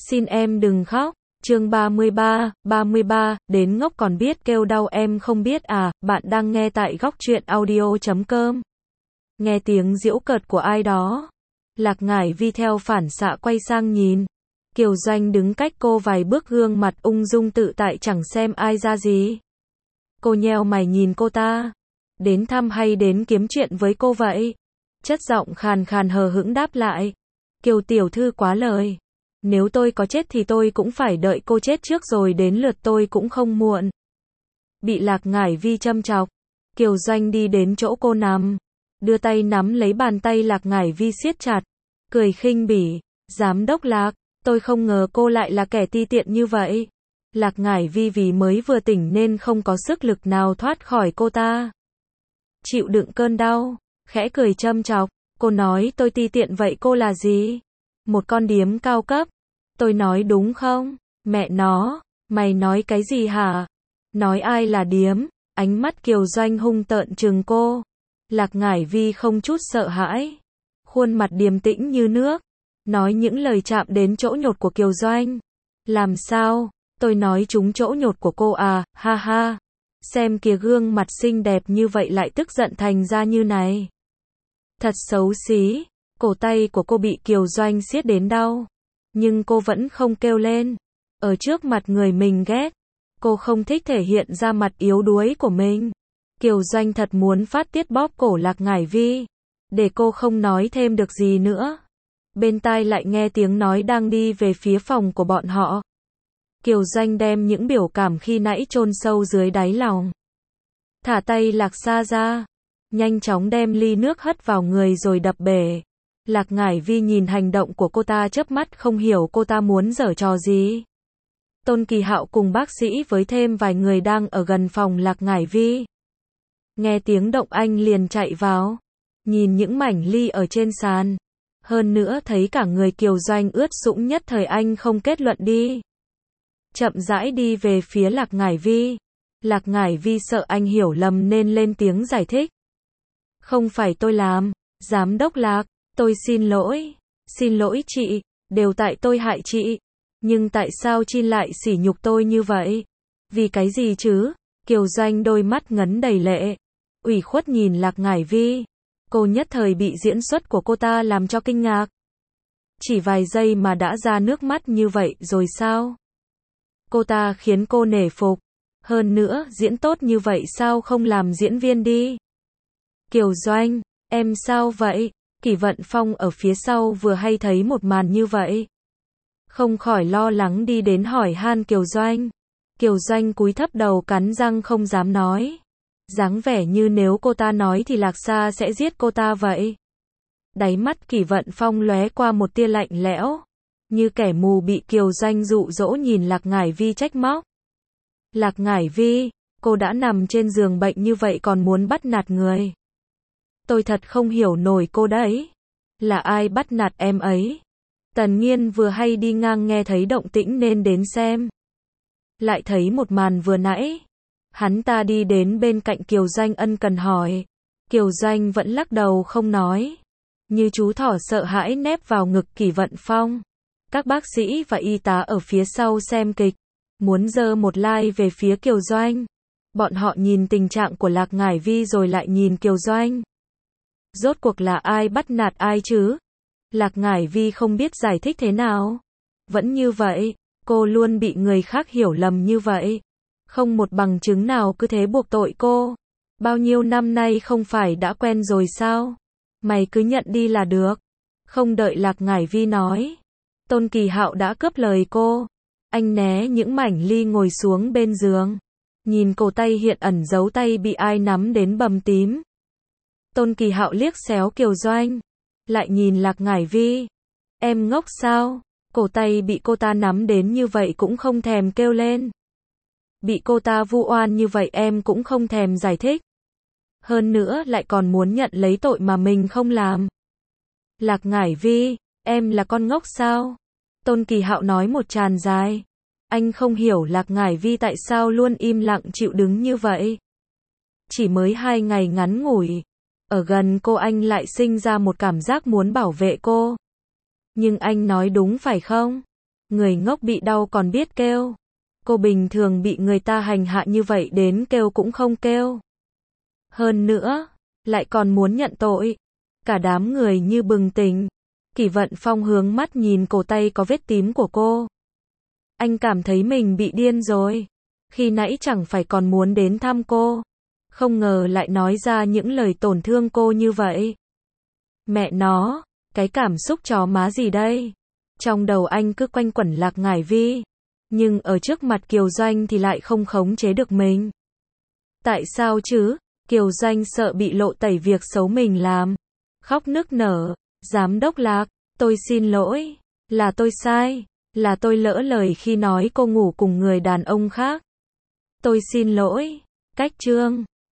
Xin em đừng khóc. Chương 33, đến ngốc còn biết kêu đau em không biết à, bạn đang nghe tại Góc Truyện Audio.com. Nghe tiếng giễu cợt của ai đó. Lạc Ngải Vi theo phản xạ quay sang nhìn. Kiều Doanh đứng cách cô vài bước, gương mặt ung dung tự tại chẳng xem ai ra gì. Cô nheo mày nhìn cô ta. Đến thăm hay đến kiếm chuyện với cô vậy? Chất giọng khàn khàn hờ hững đáp lại. Kiều tiểu thư quá lời. Nếu tôi có chết thì tôi cũng phải đợi cô chết trước rồi đến lượt tôi cũng không muộn. Bị Lạc Ngải Vi châm chọc, Kiều Doanh đi đến chỗ cô nằm, đưa tay nắm lấy bàn tay Lạc Ngải Vi siết chặt, cười khinh bỉ, giám đốc Lạc, tôi không ngờ cô lại là kẻ ti tiện như vậy. Lạc Ngải Vi vì mới vừa tỉnh nên không có sức lực nào thoát khỏi cô ta. Chịu đựng cơn đau, khẽ cười châm chọc, cô nói tôi ti tiện vậy cô là gì? Một con điếm cao cấp. Tôi nói đúng không? Mẹ nó, mày nói cái gì hả? Nói ai là điếm? Ánh mắt Kiều Doanh hung tợn trừng cô. Lạc Ngải Vi không chút sợ hãi. Khuôn mặt điềm tĩnh như nước. Nói những lời chạm đến chỗ nhột của Kiều Doanh. Làm sao? Tôi nói trúng chỗ nhột của cô à, ha ha. Xem kìa, gương mặt xinh đẹp như vậy lại tức giận thành ra như này. Thật xấu xí. Cổ tay của cô bị Kiều Doanh siết đến đau. Nhưng cô vẫn không kêu lên. Ở trước mặt người mình ghét, cô không thích thể hiện ra mặt yếu đuối của mình. Kiều Doanh thật muốn phát tiết bóp cổ Lạc Ngải Vi, để cô không nói thêm được gì nữa. Bên tai lại nghe tiếng nói đang đi về phía phòng của bọn họ. Kiều Doanh đem những biểu cảm khi nãy chôn sâu dưới đáy lòng. Thả tay Lạc Sa ra, nhanh chóng đem ly nước hất vào người rồi đập bể. Lạc Ngải Vi nhìn hành động của cô ta chớp mắt không hiểu cô ta muốn giở trò gì. Tôn Kỳ Hạo cùng bác sĩ với thêm vài người đang ở gần phòng Lạc Ngải Vi. Nghe tiếng động anh liền chạy vào. Nhìn những mảnh ly ở trên sàn. Hơn nữa thấy cả người Kiều Doanh ướt sũng, nhất thời anh không kết luận đi. Chậm rãi đi về phía Lạc Ngải Vi. Lạc Ngải Vi sợ anh hiểu lầm nên lên tiếng giải thích. Không phải tôi làm, giám đốc Lạc. Tôi xin lỗi chị, đều tại tôi hại chị. Nhưng tại sao chị lại sỉ nhục tôi như vậy? Vì cái gì chứ? Kiều Doanh đôi mắt ngấn đầy lệ, ủy khuất nhìn Lạc Ngải Vi. Cô nhất thời bị diễn xuất của cô ta làm cho kinh ngạc. Chỉ vài giây mà đã ra nước mắt như vậy rồi sao? Cô ta khiến cô nể phục. Hơn nữa, diễn tốt như vậy sao không làm diễn viên đi? Kiều Doanh, em sao vậy? Kỷ Vận Phong ở phía sau vừa hay thấy một màn như vậy, không khỏi lo lắng đi đến hỏi han Kiều Doanh. Kiều Doanh cúi thấp đầu cắn răng không dám nói. Dáng vẻ như nếu cô ta nói thì Lạc Sa sẽ giết cô ta vậy. Đáy mắt Kỷ Vận Phong lóe qua một tia lạnh lẽo, như kẻ mù bị Kiều Doanh dụ dỗ nhìn Lạc Ngải Vi trách móc. Lạc Ngải Vi, cô đã nằm trên giường bệnh như vậy còn muốn bắt nạt người. Tôi thật không hiểu nổi cô đấy. Là ai bắt nạt em ấy? Tần Nghiên vừa hay đi ngang nghe thấy động tĩnh nên đến xem. Lại thấy một màn vừa nãy. Hắn ta đi đến bên cạnh Kiều Doanh ân cần hỏi. Kiều Doanh vẫn lắc đầu không nói. Như chú thỏ sợ hãi nép vào ngực Kỷ Vận Phong. Các bác sĩ và y tá ở phía sau xem kịch, muốn giơ một like về phía Kiều Doanh. Bọn họ nhìn tình trạng của Lạc Ngải Vi rồi lại nhìn Kiều Doanh. Rốt cuộc là ai bắt nạt ai chứ? Lạc Ngải Vi không biết giải thích thế nào. Vẫn như vậy, cô luôn bị người khác hiểu lầm như vậy. Không một bằng chứng nào cứ thế buộc tội cô. Bao nhiêu năm nay không phải đã quen rồi sao? Mày cứ nhận đi là được. Không đợi Lạc Ngải Vi nói, Tôn Kỳ Hạo đã cướp lời cô. Anh né những mảnh ly ngồi xuống bên giường. Nhìn cổ tay hiện ẩn dấu tay bị ai nắm đến bầm tím. Tôn Kỳ Hạo liếc xéo Kiều Doanh, lại nhìn Lạc Ngải Vi. Em ngốc sao? Cổ tay bị cô ta nắm đến như vậy cũng không thèm kêu lên. Bị cô ta vu oan như vậy em cũng không thèm giải thích. Hơn nữa lại còn muốn nhận lấy tội mà mình không làm. Lạc Ngải Vi, em là con ngốc sao? Tôn Kỳ Hạo nói một tràng dài. Anh không hiểu Lạc Ngải Vi tại sao luôn im lặng chịu đứng như vậy. Chỉ mới 2 ngày ngắn ngủi. Ở gần cô anh lại sinh ra một cảm giác muốn bảo vệ cô. Nhưng anh nói đúng phải không? Người ngốc bị đau còn biết kêu. Cô bình thường bị người ta hành hạ như vậy đến kêu cũng không kêu. Hơn nữa, lại còn muốn nhận tội. Cả đám người như bừng tỉnh. Kỷ Vận Phong hướng mắt nhìn cổ tay có vết tím của cô. Anh cảm thấy mình bị điên rồi. Khi nãy chẳng phải còn muốn đến thăm cô. Không ngờ lại nói ra những lời tổn thương cô như vậy. Mẹ nó, cái cảm xúc chó má gì đây? Trong đầu anh cứ quanh quẩn Lạc Ngải Vi. Nhưng ở trước mặt Kiều Doanh thì lại không khống chế được mình. Tại sao chứ? Kiều Doanh sợ bị lộ tẩy việc xấu mình làm. Khóc nức nở. Giám đốc Lạc, tôi xin lỗi. Là tôi sai. Là tôi lỡ lời khi nói cô ngủ cùng người đàn ông khác. Tôi xin lỗi. Cách Trương.